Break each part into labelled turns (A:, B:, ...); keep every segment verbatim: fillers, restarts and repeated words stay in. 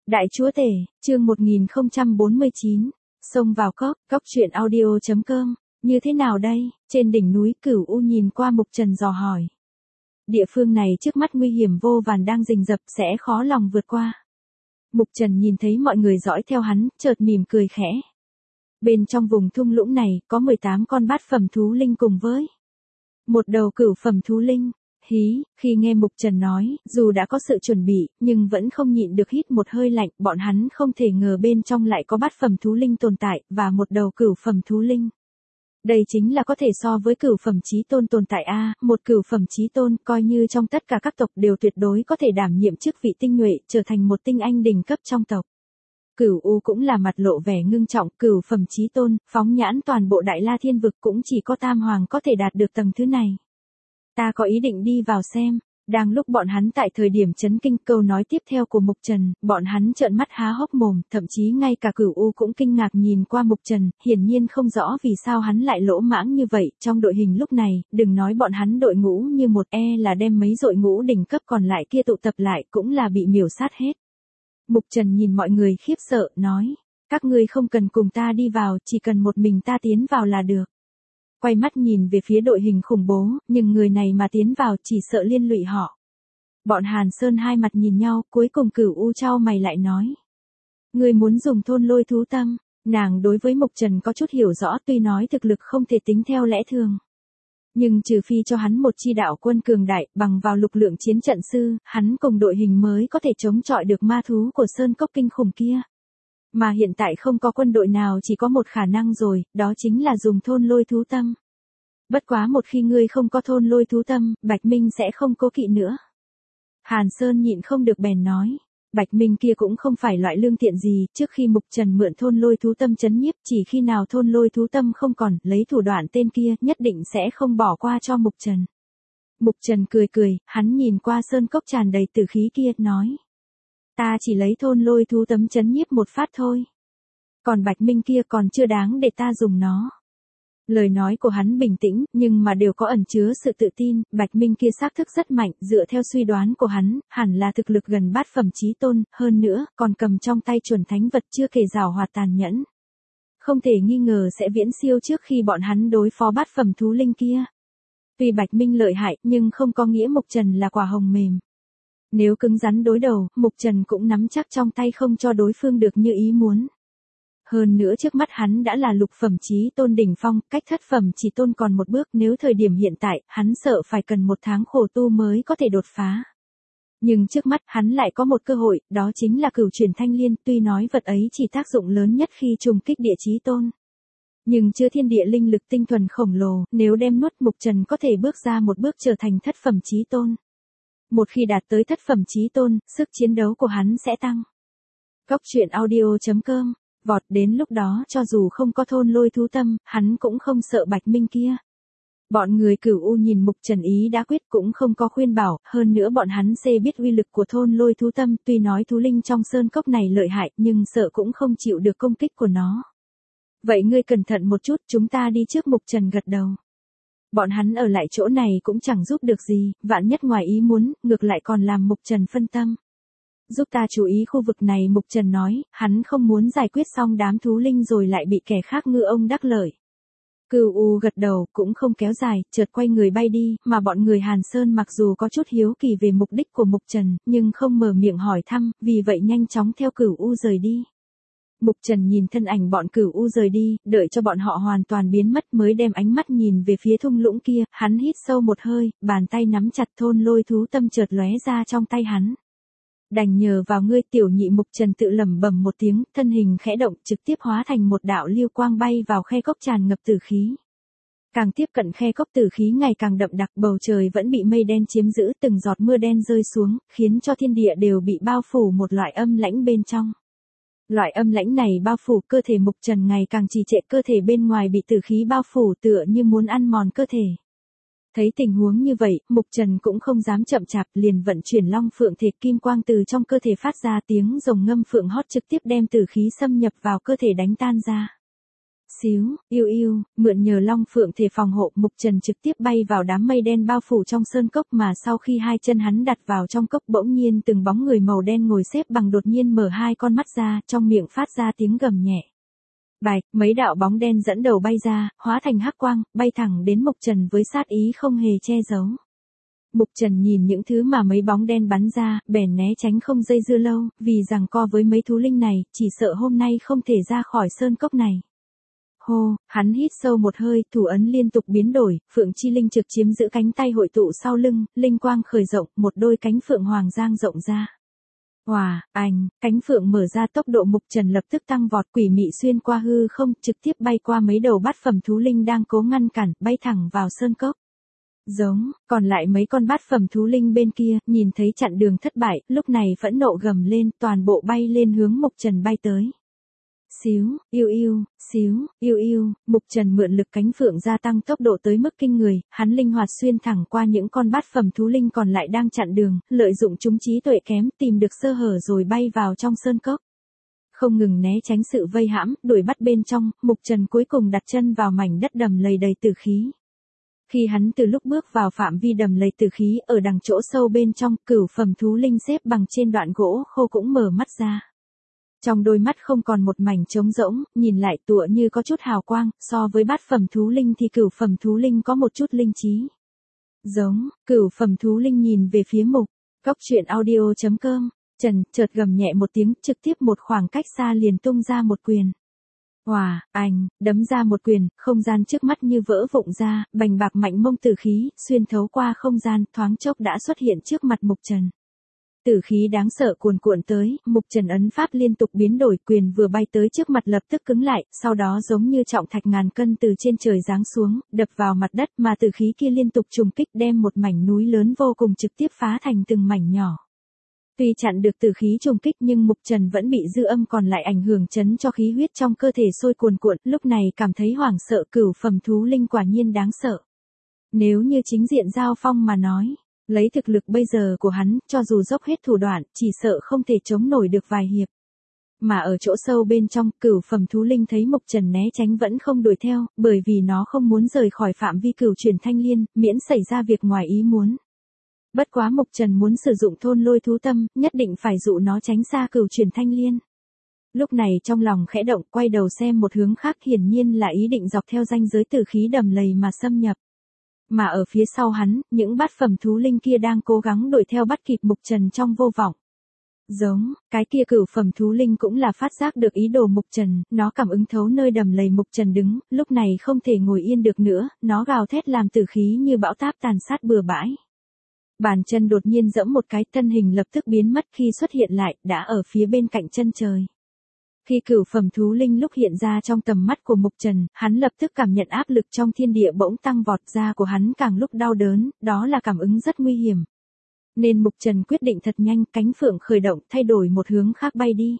A: Đại chúa tể, chương một nghìn không trăm bốn mươi chín, xông vào cốc, cốc truyện audio chấm com, như thế nào đây? Trên đỉnh núi Cửu U nhìn qua Mục Trần dò hỏi. Địa phương này trước mắt nguy hiểm vô vàn đang rình rập, sẽ khó lòng vượt qua. Mục Trần nhìn thấy mọi người dõi theo hắn, chợt mỉm cười khẽ. Bên trong vùng thung lũng này, có mười tám con bát phẩm thú linh cùng với một đầu cửu phẩm thú linh. Hí, khi nghe Mục Trần nói, dù đã có sự chuẩn bị, nhưng vẫn không nhịn được hít một hơi lạnh, bọn hắn không thể ngờ bên trong lại có bát phẩm thú linh tồn tại, và một đầu cửu phẩm thú linh. Đây chính là có thể so với cửu phẩm chí tôn tồn tại a, một cửu phẩm chí tôn, coi như trong tất cả các tộc đều tuyệt đối có thể đảm nhiệm chức vị tinh nhuệ, trở thành một tinh anh đỉnh cấp trong tộc. Cửu U cũng là mặt lộ vẻ ngưng trọng, cửu phẩm chí tôn, phóng nhãn toàn bộ Đại La Thiên vực cũng chỉ có Tam Hoàng có thể đạt được tầng thứ này. Ta có ý định đi vào xem. Đang lúc bọn hắn tại thời điểm chấn kinh, câu nói tiếp theo của Mục Trần, bọn hắn trợn mắt há hốc mồm, thậm chí ngay cả Cửu U cũng kinh ngạc nhìn qua Mục Trần, hiển nhiên không rõ vì sao hắn lại lỗ mãng như vậy. Trong đội hình lúc này, đừng nói bọn hắn đội ngũ như một e là đem mấy đội ngũ đỉnh cấp còn lại kia tụ tập lại cũng là bị miểu sát hết. Mục Trần nhìn mọi người khiếp sợ, nói, các ngươi không cần cùng ta đi vào, chỉ cần một mình ta tiến vào là được. Quay mắt nhìn về phía đội hình khủng bố, nhưng người này mà tiến vào chỉ sợ liên lụy họ. Bọn Hàn Sơn hai mặt nhìn nhau, cuối cùng Cửu U chau mày lại nói. Ngươi muốn dùng thôn lôi thú tâm, nàng đối với Mục Trần có chút hiểu rõ, tuy nói thực lực không thể tính theo lẽ thường. Nhưng trừ phi cho hắn một chi đạo quân cường đại, bằng vào lực lượng chiến trận sư, hắn cùng đội hình mới có thể chống chọi được ma thú của Sơn Cốc kinh khủng kia. Mà hiện tại không có quân đội nào, chỉ có một khả năng rồi, đó chính là dùng thôn lôi thú tâm. Bất quá một khi ngươi không có thôn lôi thú tâm, Bạch Minh sẽ không cố kỵ nữa. Hàn Sơn nhịn không được bèn nói. Bạch Minh kia cũng không phải loại lương thiện gì, trước khi Mục Trần mượn thôn lôi thú tâm chấn nhiếp, chỉ khi nào thôn lôi thú tâm không còn, lấy thủ đoạn tên kia, nhất định sẽ không bỏ qua cho Mục Trần. Mục Trần cười cười, hắn nhìn qua sơn cốc tràn đầy tử khí kia, nói. Ta chỉ lấy thôn lôi thú tấm chấn nhiếp một phát thôi. Còn Bạch Minh kia còn chưa đáng để ta dùng nó. Lời nói của hắn bình tĩnh, nhưng mà đều có ẩn chứa sự tự tin, Bạch Minh kia xác thực rất mạnh, dựa theo suy đoán của hắn, hẳn là thực lực gần bát phẩm chí tôn, hơn nữa, còn cầm trong tay chuẩn thánh vật chưa kể giảo hoạt tàn nhẫn. Không thể nghi ngờ sẽ viễn siêu trước khi bọn hắn đối phó bát phẩm thú linh kia. Tuy Bạch Minh lợi hại, nhưng không có nghĩa Mục Trần là quả hồng mềm. Nếu cứng rắn đối đầu, Mục Trần cũng nắm chắc trong tay không cho đối phương được như ý muốn. Hơn nữa trước mắt hắn đã là lục phẩm chí tôn đỉnh phong, cách thất phẩm chí tôn còn một bước, nếu thời điểm hiện tại, hắn sợ phải cần một tháng khổ tu mới có thể đột phá. Nhưng trước mắt hắn lại có một cơ hội, đó chính là cửu chuyển thanh liên, tuy nói vật ấy chỉ tác dụng lớn nhất khi trùng kích địa chí tôn. Nhưng chưa thiên địa linh lực tinh thuần khổng lồ, nếu đem nuốt Mục Trần có thể bước ra một bước trở thành thất phẩm chí tôn. Một khi đạt tới thất phẩm chí tôn, sức chiến đấu của hắn sẽ tăng. Cốc truyện audio chấm com, vọt đến lúc đó cho dù không có thôn lôi thú tâm, hắn cũng không sợ Bạch Minh kia. Bọn người Cửu U nhìn Mục Trần ý đã quyết cũng không có khuyên bảo, hơn nữa bọn hắn xê biết uy lực của thôn lôi thú tâm, tuy nói thú linh trong sơn cốc này lợi hại, nhưng sợ cũng không chịu được công kích của nó. Vậy ngươi cẩn thận một chút, chúng ta đi trước. Mục Trần gật đầu. Bọn hắn ở lại chỗ này cũng chẳng giúp được gì, vạn nhất ngoài ý muốn, ngược lại còn làm Mục Trần phân tâm. Giúp ta chú ý khu vực này, Mục Trần nói, hắn không muốn giải quyết xong đám thú linh rồi lại bị kẻ khác ngư ông đắc lợi. Cửu U gật đầu, cũng không kéo dài, chợt quay người bay đi, mà bọn người Hàn Sơn mặc dù có chút hiếu kỳ về mục đích của Mục Trần, nhưng không mở miệng hỏi thăm, vì vậy nhanh chóng theo Cửu U rời đi. Mục Trần nhìn thân ảnh bọn Cửu U rời đi, đợi cho bọn họ hoàn toàn biến mất mới đem ánh mắt nhìn về phía thung lũng kia, hắn hít sâu một hơi, bàn tay nắm chặt thôn lôi thú tâm chợt lóe ra trong tay hắn. Đành nhờ vào ngươi tiểu nhị. Mục Trần tự lẩm bẩm một tiếng, thân hình khẽ động trực tiếp hóa thành một đạo lưu quang bay vào khe cốc tràn ngập tử khí. Càng tiếp cận khe cốc, tử khí ngày càng đậm đặc, bầu trời vẫn bị mây đen chiếm giữ, từng giọt mưa đen rơi xuống, khiến cho thiên địa đều bị bao phủ một loại âm lãnh bên trong. Loại âm lãnh này bao phủ cơ thể Mục Trần ngày càng trì trệ, cơ thể bên ngoài bị tử khí bao phủ tựa như muốn ăn mòn cơ thể. Thấy tình huống như vậy, Mục Trần cũng không dám chậm chạp, liền vận chuyển long phượng thể kim quang từ trong cơ thể phát ra, tiếng rồng ngâm phượng hót trực tiếp đem tử khí xâm nhập vào cơ thể đánh tan ra. Xíu, yêu yêu, mượn nhờ long phượng thể phòng hộ, Mục Trần trực tiếp bay vào đám mây đen bao phủ trong sơn cốc, mà sau khi hai chân hắn đặt vào trong cốc, bỗng nhiên từng bóng người màu đen ngồi xếp bằng đột nhiên mở hai con mắt ra, trong miệng phát ra tiếng gầm nhẹ. Bạch, mấy đạo bóng đen dẫn đầu bay ra, hóa thành hắc quang, bay thẳng đến Mục Trần với sát ý không hề che giấu. Mục Trần nhìn những thứ mà mấy bóng đen bắn ra, bèn né tránh không dây dưa lâu, vì rằng co với mấy thú linh này, chỉ sợ hôm nay không thể ra khỏi sơn cốc này. Hô, hắn hít sâu một hơi, thủ ấn liên tục biến đổi, Phượng Chi Linh trực chiếm giữ cánh tay hội tụ sau lưng, linh quang khởi rộng, một đôi cánh phượng hoàng dang rộng ra. Hòa, anh, cánh phượng mở ra, tốc độ Mục Trần lập tức tăng vọt, quỷ mị xuyên qua hư không, trực tiếp bay qua mấy đầu bát phẩm thú linh đang cố ngăn cản, bay thẳng vào sơn cốc. Giống, còn lại mấy con bát phẩm thú linh bên kia, nhìn thấy chặn đường thất bại, lúc này phẫn nộ gầm lên, toàn bộ bay lên hướng Mục Trần bay tới. Xíu, yêu yêu, xíu, yêu yêu, Mục Trần mượn lực cánh phượng gia tăng tốc độ tới mức kinh người, hắn linh hoạt xuyên thẳng qua những con bát phẩm thú linh còn lại đang chặn đường, lợi dụng chúng trí tuệ kém, tìm được sơ hở rồi bay vào trong sơn cốc. Không ngừng né tránh sự vây hãm, đuổi bắt bên trong, Mục Trần cuối cùng đặt chân vào mảnh đất đầm lầy đầy tử khí. Khi hắn từ lúc bước vào phạm vi đầm lầy tử khí, ở đằng chỗ sâu bên trong, cửu phẩm thú linh xếp bằng trên đoạn gỗ khô cũng mở mắt ra. Trong đôi mắt không còn một mảnh trống rỗng, nhìn lại tựa như có chút hào quang, so với bát phẩm thú linh thì cửu phẩm thú linh có một chút linh trí. Giống, cửu phẩm thú linh nhìn về phía Mục. Cốc truyện audio chấm com, Trần chợt gầm nhẹ một tiếng, trực tiếp một khoảng cách xa liền tung ra một quyền. Hòa, anh, đấm ra một quyền, không gian trước mắt như vỡ vụn ra, bành bạc mạnh mông tử khí, xuyên thấu qua không gian, thoáng chốc đã xuất hiện trước mặt Mục Trần. Tử khí đáng sợ cuồn cuộn tới, Mục Trần ấn pháp liên tục biến đổi, quyền vừa bay tới trước mặt lập tức cứng lại, sau đó giống như trọng thạch ngàn cân từ trên trời giáng xuống, đập vào mặt đất, mà tử khí kia liên tục trùng kích đem một mảnh núi lớn vô cùng trực tiếp phá thành từng mảnh nhỏ. Tuy chặn được tử khí trùng kích nhưng Mục Trần vẫn bị dư âm còn lại ảnh hưởng chấn cho khí huyết trong cơ thể sôi cuồn cuộn, lúc này cảm thấy hoảng sợ, cửu phẩm thú linh quả nhiên đáng sợ. Nếu như chính diện giao phong mà nói, lấy thực lực bây giờ của hắn, cho dù dốc hết thủ đoạn, chỉ sợ không thể chống nổi được vài hiệp. Mà ở chỗ sâu bên trong, cửu phẩm thú linh thấy Mục Trần né tránh vẫn không đuổi theo, bởi vì nó không muốn rời khỏi phạm vi cửu chuyển thanh liên, miễn xảy ra việc ngoài ý muốn. Bất quá Mục Trần muốn sử dụng thôn lôi thú tâm, nhất định phải dụ nó tránh xa cửu chuyển thanh liên. Lúc này trong lòng khẽ động, quay đầu xem một hướng khác, hiển nhiên là ý định dọc theo ranh giới tử khí đầm lầy mà xâm nhập. Mà ở phía sau hắn, những bát phẩm thú linh kia đang cố gắng đuổi theo bắt kịp Mục Trần trong vô vọng. Giống, cái kia cửu phẩm thú linh cũng là phát giác được ý đồ Mục Trần, nó cảm ứng thấu nơi đầm lầy Mục Trần đứng, lúc này không thể ngồi yên được nữa, nó gào thét làm tử khí như bão táp tàn sát bừa bãi. Bàn chân đột nhiên giẫm một cái, thân hình lập tức biến mất, khi xuất hiện lại, đã ở phía bên cạnh chân trời. Khi cửu phẩm thú linh lúc hiện ra trong tầm mắt của Mục Trần, hắn lập tức cảm nhận áp lực trong thiên địa bỗng tăng vọt, ra của hắn càng lúc đau đớn, đó là cảm ứng rất nguy hiểm. Nên Mục Trần quyết định thật nhanh, cánh phượng khởi động, thay đổi một hướng khác bay đi.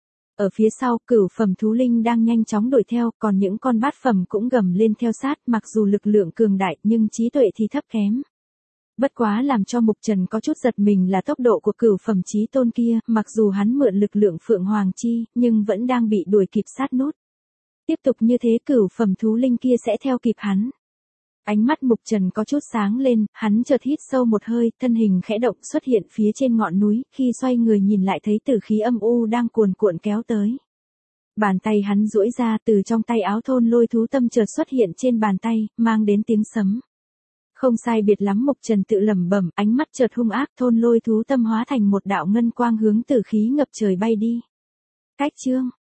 A: Ở phía sau, cửu phẩm thú linh đang nhanh chóng đuổi theo, còn những con bát phẩm cũng gầm lên theo sát, mặc dù lực lượng cường đại nhưng trí tuệ thì thấp kém. Bất quá làm cho Mục Trần có chút giật mình là tốc độ của cửu phẩm chí tôn kia, mặc dù hắn mượn lực lượng Phượng Hoàng Chi, nhưng vẫn đang bị đuổi kịp sát nút. Tiếp tục như thế cửu phẩm thú linh kia sẽ theo kịp hắn. Ánh mắt Mục Trần có chút sáng lên, hắn chợt hít sâu một hơi, thân hình khẽ động xuất hiện phía trên ngọn núi, khi xoay người nhìn lại thấy tử khí âm u đang cuồn cuộn kéo tới. Bàn tay hắn duỗi ra, từ trong tay áo thôn lôi thú tâm chợt xuất hiện trên bàn tay, mang đến tiếng sấm. Không sai biệt lắm, Mục Trần tự lẩm bẩm, ánh mắt chợt hung ác, thôn lôi thú tâm hóa thành một đạo ngân quang hướng tử khí ngập trời bay đi. Cách chương